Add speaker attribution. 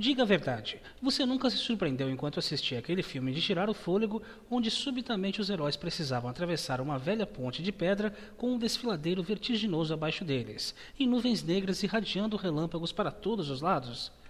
Speaker 1: Diga a verdade, você nunca se surpreendeu enquanto assistia aquele filme de tirar o fôlego, onde subitamente os heróis precisavam atravessar uma velha ponte de pedra com um desfiladeiro vertiginoso abaixo deles, e nuvens negras irradiando relâmpagos para todos os lados?